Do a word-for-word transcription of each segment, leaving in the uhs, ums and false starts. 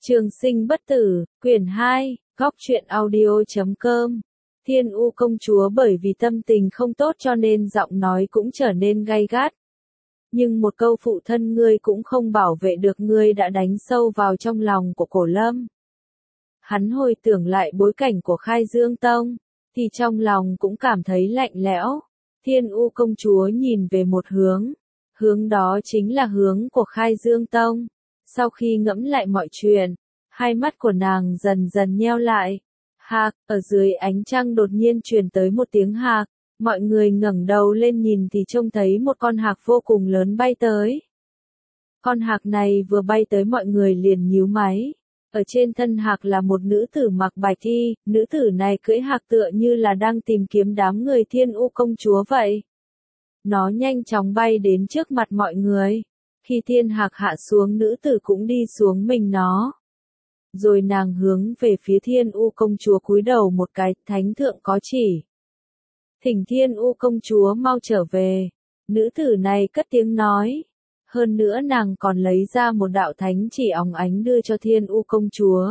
Trường sinh bất tử, quyển hai, góc truyện audio chấm com. Thiên U công chúa bởi vì tâm tình không tốt cho nên giọng nói cũng trở nên gay gắt. Nhưng một câu phụ thân ngươi cũng không bảo vệ được ngươi đã đánh sâu vào trong lòng của Cổ Lâm. Hắn hồi tưởng lại bối cảnh của Khai Dương Tông, thì trong lòng cũng cảm thấy lạnh lẽo. Thiên U công chúa nhìn về một hướng, hướng đó chính là hướng của Khai Dương Tông. Sau khi ngẫm lại mọi chuyện, hai mắt của nàng dần dần nheo lại. Hạc, ở dưới ánh trăng đột nhiên truyền tới một tiếng hạc, mọi người ngẩng đầu lên nhìn thì trông thấy một con hạc vô cùng lớn bay tới. Con hạc này vừa bay tới mọi người liền nhíu máy. Ở trên thân hạc là một nữ tử mặc bạch y, nữ tử này cưỡi hạc tựa như là đang tìm kiếm đám người Thiên U công chúa vậy. Nó nhanh chóng bay đến trước mặt mọi người. Khi thiên hạc hạ xuống nữ tử cũng đi xuống mình nó. Rồi nàng hướng về phía Thiên U công chúa cúi đầu một cái, thánh thượng có chỉ. Thỉnh Thiên U công chúa mau trở về. Nữ tử này cất tiếng nói. Hơn nữa nàng còn lấy ra một đạo thánh chỉ óng ánh đưa cho Thiên U công chúa.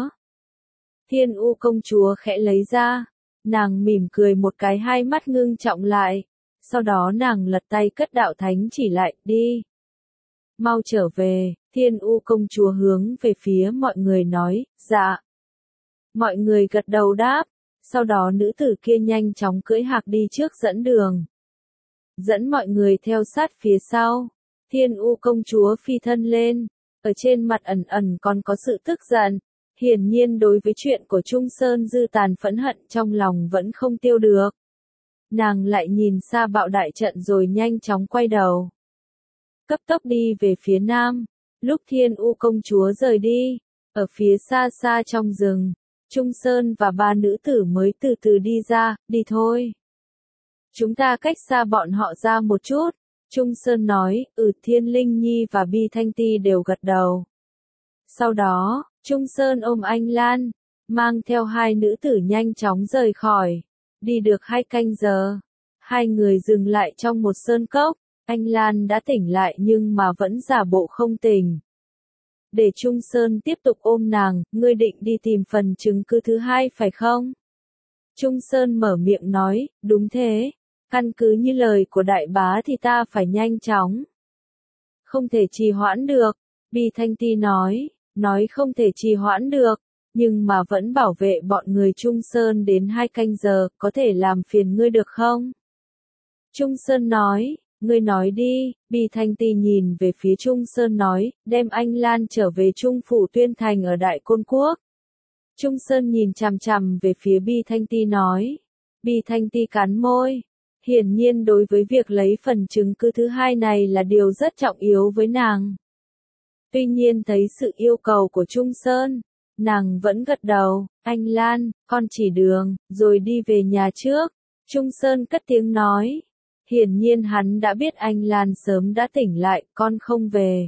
Thiên U công chúa khẽ lấy ra. Nàng mỉm cười một cái, hai mắt ngưng trọng lại. Sau đó nàng lật tay cất đạo thánh chỉ lại, đi. Mau trở về, Thiên U công chúa hướng về phía mọi người nói, dạ. Mọi người gật đầu đáp, sau đó nữ tử kia nhanh chóng cưỡi hạc đi trước dẫn đường. Dẫn mọi người theo sát phía sau, Thiên U công chúa phi thân lên, ở trên mặt ẩn ẩn còn có sự tức giận, hiển nhiên đối với chuyện của Trung Sơn Dư tàn phẫn hận trong lòng vẫn không tiêu được. Nàng lại nhìn xa bạo đại trận rồi nhanh chóng quay đầu. Cấp tốc đi về phía nam, lúc Thiên U công chúa rời đi, ở phía xa xa trong rừng, Trung Sơn và ba nữ tử mới từ từ đi ra, đi thôi. Chúng ta cách xa bọn họ ra một chút, Trung Sơn nói, ừ Thiên Linh Nhi và Bi Thanh Ti đều gật đầu. Sau đó, Trung Sơn ôm Anh Lan, mang theo hai nữ tử nhanh chóng rời khỏi, đi được hai canh giờ. Hai người dừng lại trong một sơn cốc. Anh Lan đã tỉnh lại nhưng mà vẫn giả bộ không tỉnh. Để Trung Sơn tiếp tục ôm nàng, ngươi định đi tìm phần chứng cứ thứ hai phải không? Trung Sơn mở miệng nói, đúng thế. Căn cứ như lời của đại bá thì ta phải nhanh chóng. Không thể trì hoãn được, Bi Thanh Ti nói, nói không thể trì hoãn được, nhưng mà vẫn bảo vệ bọn người Trung Sơn đến hai canh giờ, có thể làm phiền ngươi được không? Trung Sơn nói, ngươi nói đi, Bi Thanh Ti nhìn về phía Trung Sơn nói, đem Anh Lan trở về Trung phủ Tuyên Thành ở Đại Côn Quốc. Trung Sơn nhìn chằm chằm về phía Bi Thanh Ti nói. Bi Thanh Ti cắn môi. Hiển nhiên đối với việc lấy phần chứng cứ thứ hai này là điều rất trọng yếu với nàng. Tuy nhiên thấy sự yêu cầu của Trung Sơn, nàng vẫn gật đầu, Anh Lan, con chỉ đường, rồi đi về nhà trước. Trung Sơn cất tiếng nói. Hiển nhiên hắn đã biết Anh Lan sớm đã tỉnh lại, con không về.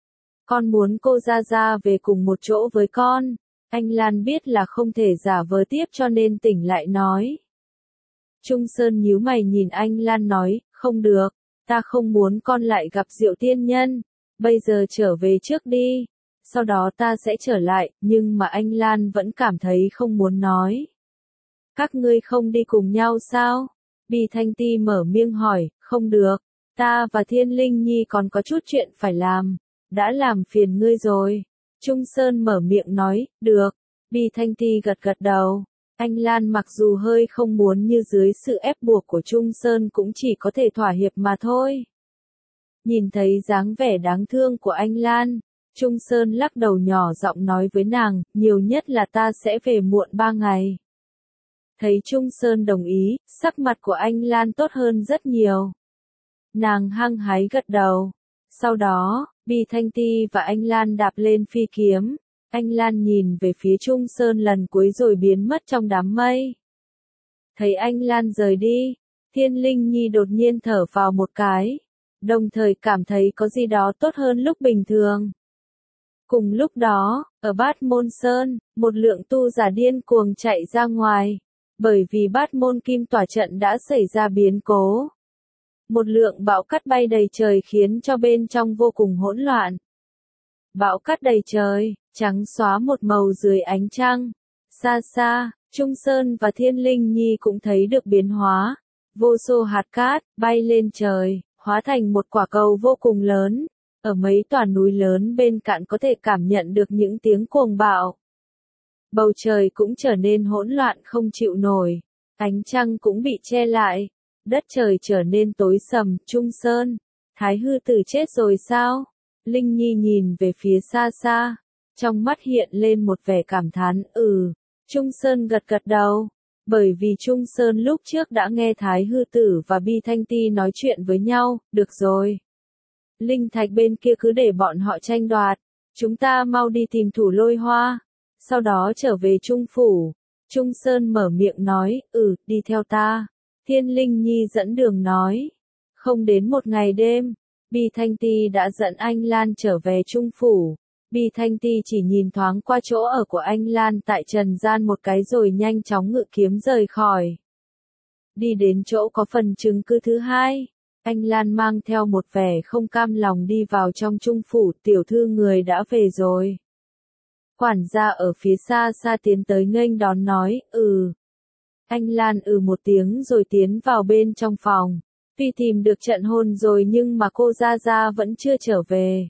Con muốn cô Gia Gia về cùng một chỗ với con. Anh Lan biết là không thể giả vờ tiếp cho nên tỉnh lại nói. Trung Sơn nhíu mày nhìn Anh Lan nói, không được, ta không muốn con lại gặp Diệu Tiên Nhân. Bây giờ trở về trước đi, sau đó ta sẽ trở lại, nhưng mà Anh Lan vẫn cảm thấy không muốn nói. Các ngươi không đi cùng nhau sao? Bi Thanh Ti mở miệng hỏi, không được, ta và Thiên Linh Nhi còn có chút chuyện phải làm, đã làm phiền ngươi rồi. Trung Sơn mở miệng nói, được, Bi Thanh Ti gật gật đầu. Anh Lan mặc dù hơi không muốn như dưới sự ép buộc của Trung Sơn cũng chỉ có thể thỏa hiệp mà thôi. Nhìn thấy dáng vẻ đáng thương của Anh Lan, Trung Sơn lắc đầu nhỏ giọng nói với nàng, nhiều nhất là ta sẽ về muộn ba ngày. Thấy Trung Sơn đồng ý, sắc mặt của Anh Lan tốt hơn rất nhiều. Nàng hăng hái gật đầu. Sau đó, Bi Thanh Ti và Anh Lan đạp lên phi kiếm. Anh Lan nhìn về phía Trung Sơn lần cuối rồi biến mất trong đám mây. Thấy Anh Lan rời đi, Thiên Linh Nhi đột nhiên thở vào một cái, đồng thời cảm thấy có gì đó tốt hơn lúc bình thường. Cùng lúc đó, ở Bát Môn Sơn, một lượng tu giả điên cuồng chạy ra ngoài. Bởi vì Bát Môn Kim Tỏa trận đã xảy ra biến cố. Một lượng bão cát bay đầy trời khiến cho bên trong vô cùng hỗn loạn. Bão cát đầy trời, trắng xóa một màu dưới ánh trăng. Xa xa, Trung Sơn và Thiên Linh Nhi cũng thấy được biến hóa. Vô số hạt cát bay lên trời, hóa thành một quả cầu vô cùng lớn. Ở mấy tòa núi lớn bên cạnh có thể cảm nhận được những tiếng cuồng bạo. Bầu trời cũng trở nên hỗn loạn không chịu nổi. Ánh trăng cũng bị che lại. Đất trời trở nên tối sầm. Trung Sơn, Thái Hư Tử chết rồi sao? Linh Nhi nhìn về phía xa xa. Trong mắt hiện lên một vẻ cảm thán. Ừ. Trung Sơn gật gật đầu. Bởi vì Trung Sơn lúc trước đã nghe Thái Hư Tử và Bi Thanh Ti nói chuyện với nhau. Được rồi. Linh thạch bên kia cứ để bọn họ tranh đoạt. Chúng ta mau đi tìm Thủ Lôi Hoa. Sau đó trở về Trung Phủ. Trung Sơn mở miệng nói. Ừ, đi theo ta. Thiên Linh Nhi dẫn đường nói. Không đến một ngày đêm, Bi Thanh Ti đã dẫn anh Lan trở về Trung Phủ. Bi Thanh Ti chỉ nhìn thoáng qua chỗ ở của anh Lan tại trần gian một cái rồi nhanh chóng ngự kiếm rời khỏi. Đi đến chỗ có phần chứng cứ thứ hai, anh Lan mang theo một vẻ không cam lòng đi vào trong Trung Phủ. Tiểu thư người đã về rồi. Quản gia ở phía xa xa tiến tới nghênh đón nói. Ừ. Anh Lan ừ một tiếng rồi tiến vào bên trong phòng. Tuy tìm được trận hôn rồi nhưng mà cô Gia Gia vẫn chưa trở về.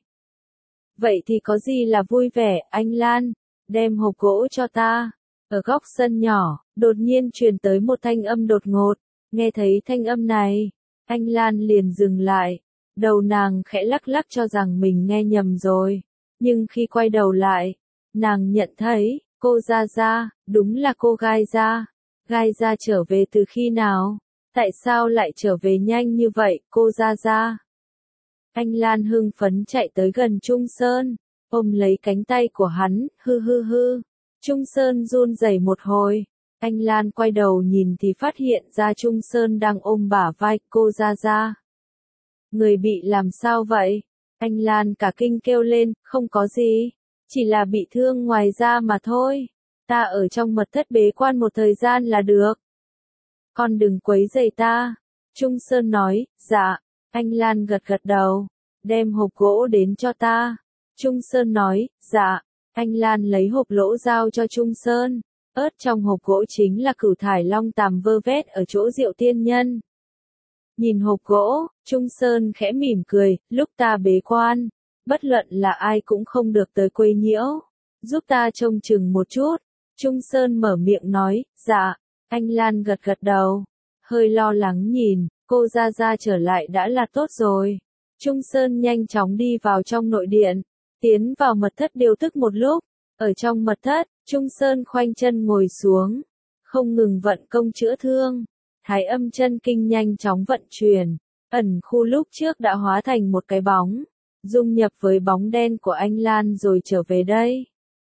Vậy thì có gì là vui vẻ, anh Lan, đem hộp gỗ cho ta. Ở góc sân nhỏ, đột nhiên truyền tới một thanh âm đột ngột. Nghe thấy thanh âm này, anh Lan liền dừng lại. Đầu nàng khẽ lắc lắc cho rằng mình nghe nhầm rồi. Nhưng khi quay đầu lại, nàng nhận thấy, cô Gia Gia, đúng là cô Gai Gia. Gai Gia trở về từ khi nào? Tại sao lại trở về nhanh như vậy, cô Gia Gia? Anh Lan hưng phấn chạy tới gần Trung Sơn, ôm lấy cánh tay của hắn, hư hư hư. Trung Sơn run rẩy một hồi. Anh Lan quay đầu nhìn thì phát hiện ra Trung Sơn đang ôm bả vai cô Gia Gia. Người bị làm sao vậy? Anh Lan cả kinh kêu lên, không có gì. Chỉ là bị thương ngoài da mà thôi. Ta ở trong mật thất bế quan một thời gian là được. Con đừng quấy rầy ta. Trung Sơn nói, dạ. Anh Lan gật gật đầu. Đem hộp gỗ đến cho ta. Trung Sơn nói, dạ. Anh Lan lấy hộp lỗ giao cho Trung Sơn. Ớt trong hộp gỗ chính là cửu thải long tàm vơ vét ở chỗ Diệu Tiên Nhân. Nhìn hộp gỗ, Trung Sơn khẽ mỉm cười, lúc ta bế quan, bất luận là ai cũng không được tới quấy nhiễu. Giúp ta trông chừng một chút. Trung Sơn mở miệng nói, dạ. Anh Lan gật gật đầu. Hơi lo lắng nhìn, cô Gia Gia trở lại đã là tốt rồi. Trung Sơn nhanh chóng đi vào trong nội điện. Tiến vào mật thất điều tức một lúc. Ở trong mật thất, Trung Sơn khoanh chân ngồi xuống. Không ngừng vận công chữa thương. Thái âm chân kinh nhanh chóng vận chuyển. Ẩn khu lúc trước đã hóa thành một cái bóng. Dung nhập với bóng đen của anh Lan rồi trở về đây.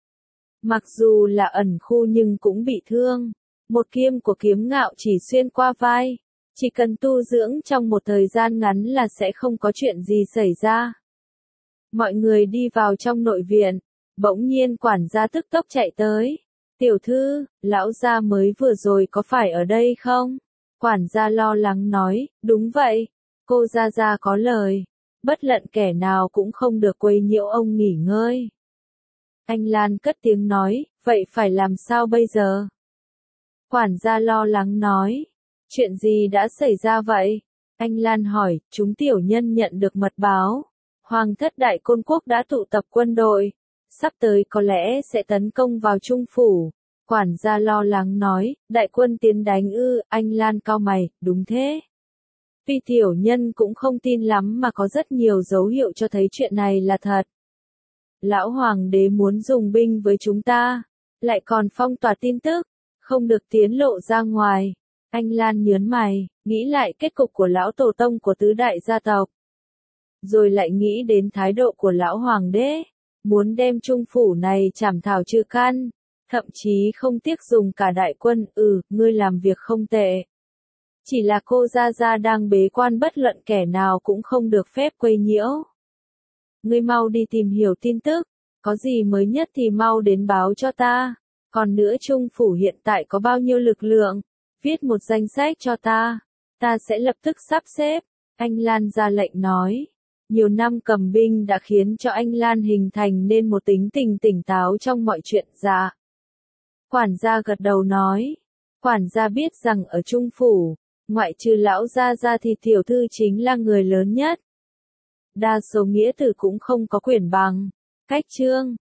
Mặc dù là ẩn khu nhưng cũng bị thương. Một kiếm của Kiếm Ngạo chỉ xuyên qua vai. Chỉ cần tu dưỡng trong một thời gian ngắn là sẽ không có chuyện gì xảy ra. Mọi người đi vào trong nội viện. Bỗng nhiên quản gia tức tốc chạy tới. Tiểu thư, lão gia mới vừa rồi có phải ở đây không? Quản gia lo lắng nói, đúng vậy. Cô Gia Gia có lời. Bất luận kẻ nào cũng không được quấy nhiễu ông nghỉ ngơi. Anh Lan cất tiếng nói, vậy phải làm sao bây giờ? Quản gia lo lắng nói, chuyện gì đã xảy ra vậy? Anh Lan hỏi, chúng tiểu nhân nhận được mật báo. Hoàng thất Đại Côn Quốc đã tụ tập quân đội. Sắp tới có lẽ sẽ tấn công vào Trung Phủ. Quản gia lo lắng nói, đại quân tiến đánh ư, anh Lan cau mày, đúng thế. Tuy tiểu nhân cũng không tin lắm mà có rất nhiều dấu hiệu cho thấy chuyện này là thật. Lão Hoàng đế muốn dùng binh với chúng ta, lại còn phong tỏa tin tức, không được tiến lộ ra ngoài. Anh Lan nhớn mày, nghĩ lại kết cục của lão tổ tông của tứ đại gia tộc. Rồi lại nghĩ đến thái độ của lão Hoàng đế, muốn đem Trung Phủ này chảm thảo trừ căn, thậm chí không tiếc dùng cả đại quân. Ừ, ngươi làm việc không tệ. Chỉ là cô Gia Gia đang bế quan, bất luận kẻ nào cũng không được phép quấy nhiễu. Ngươi mau đi tìm hiểu tin tức, có gì mới nhất thì mau đến báo cho ta. Còn nữa Trung Phủ hiện tại có bao nhiêu lực lượng, viết một danh sách cho ta, ta sẽ lập tức sắp xếp. Anh Lan ra lệnh nói. Nhiều năm cầm binh đã khiến cho anh Lan hình thành nên một tính tình tỉnh táo trong mọi chuyện. Dạ. Quản gia gật đầu nói. Quản gia biết rằng ở Trung Phủ, ngoại trừ lão gia ra thì tiểu thư chính là người lớn nhất. Đa số nghĩa tử cũng không có quyền bằng. Cách chương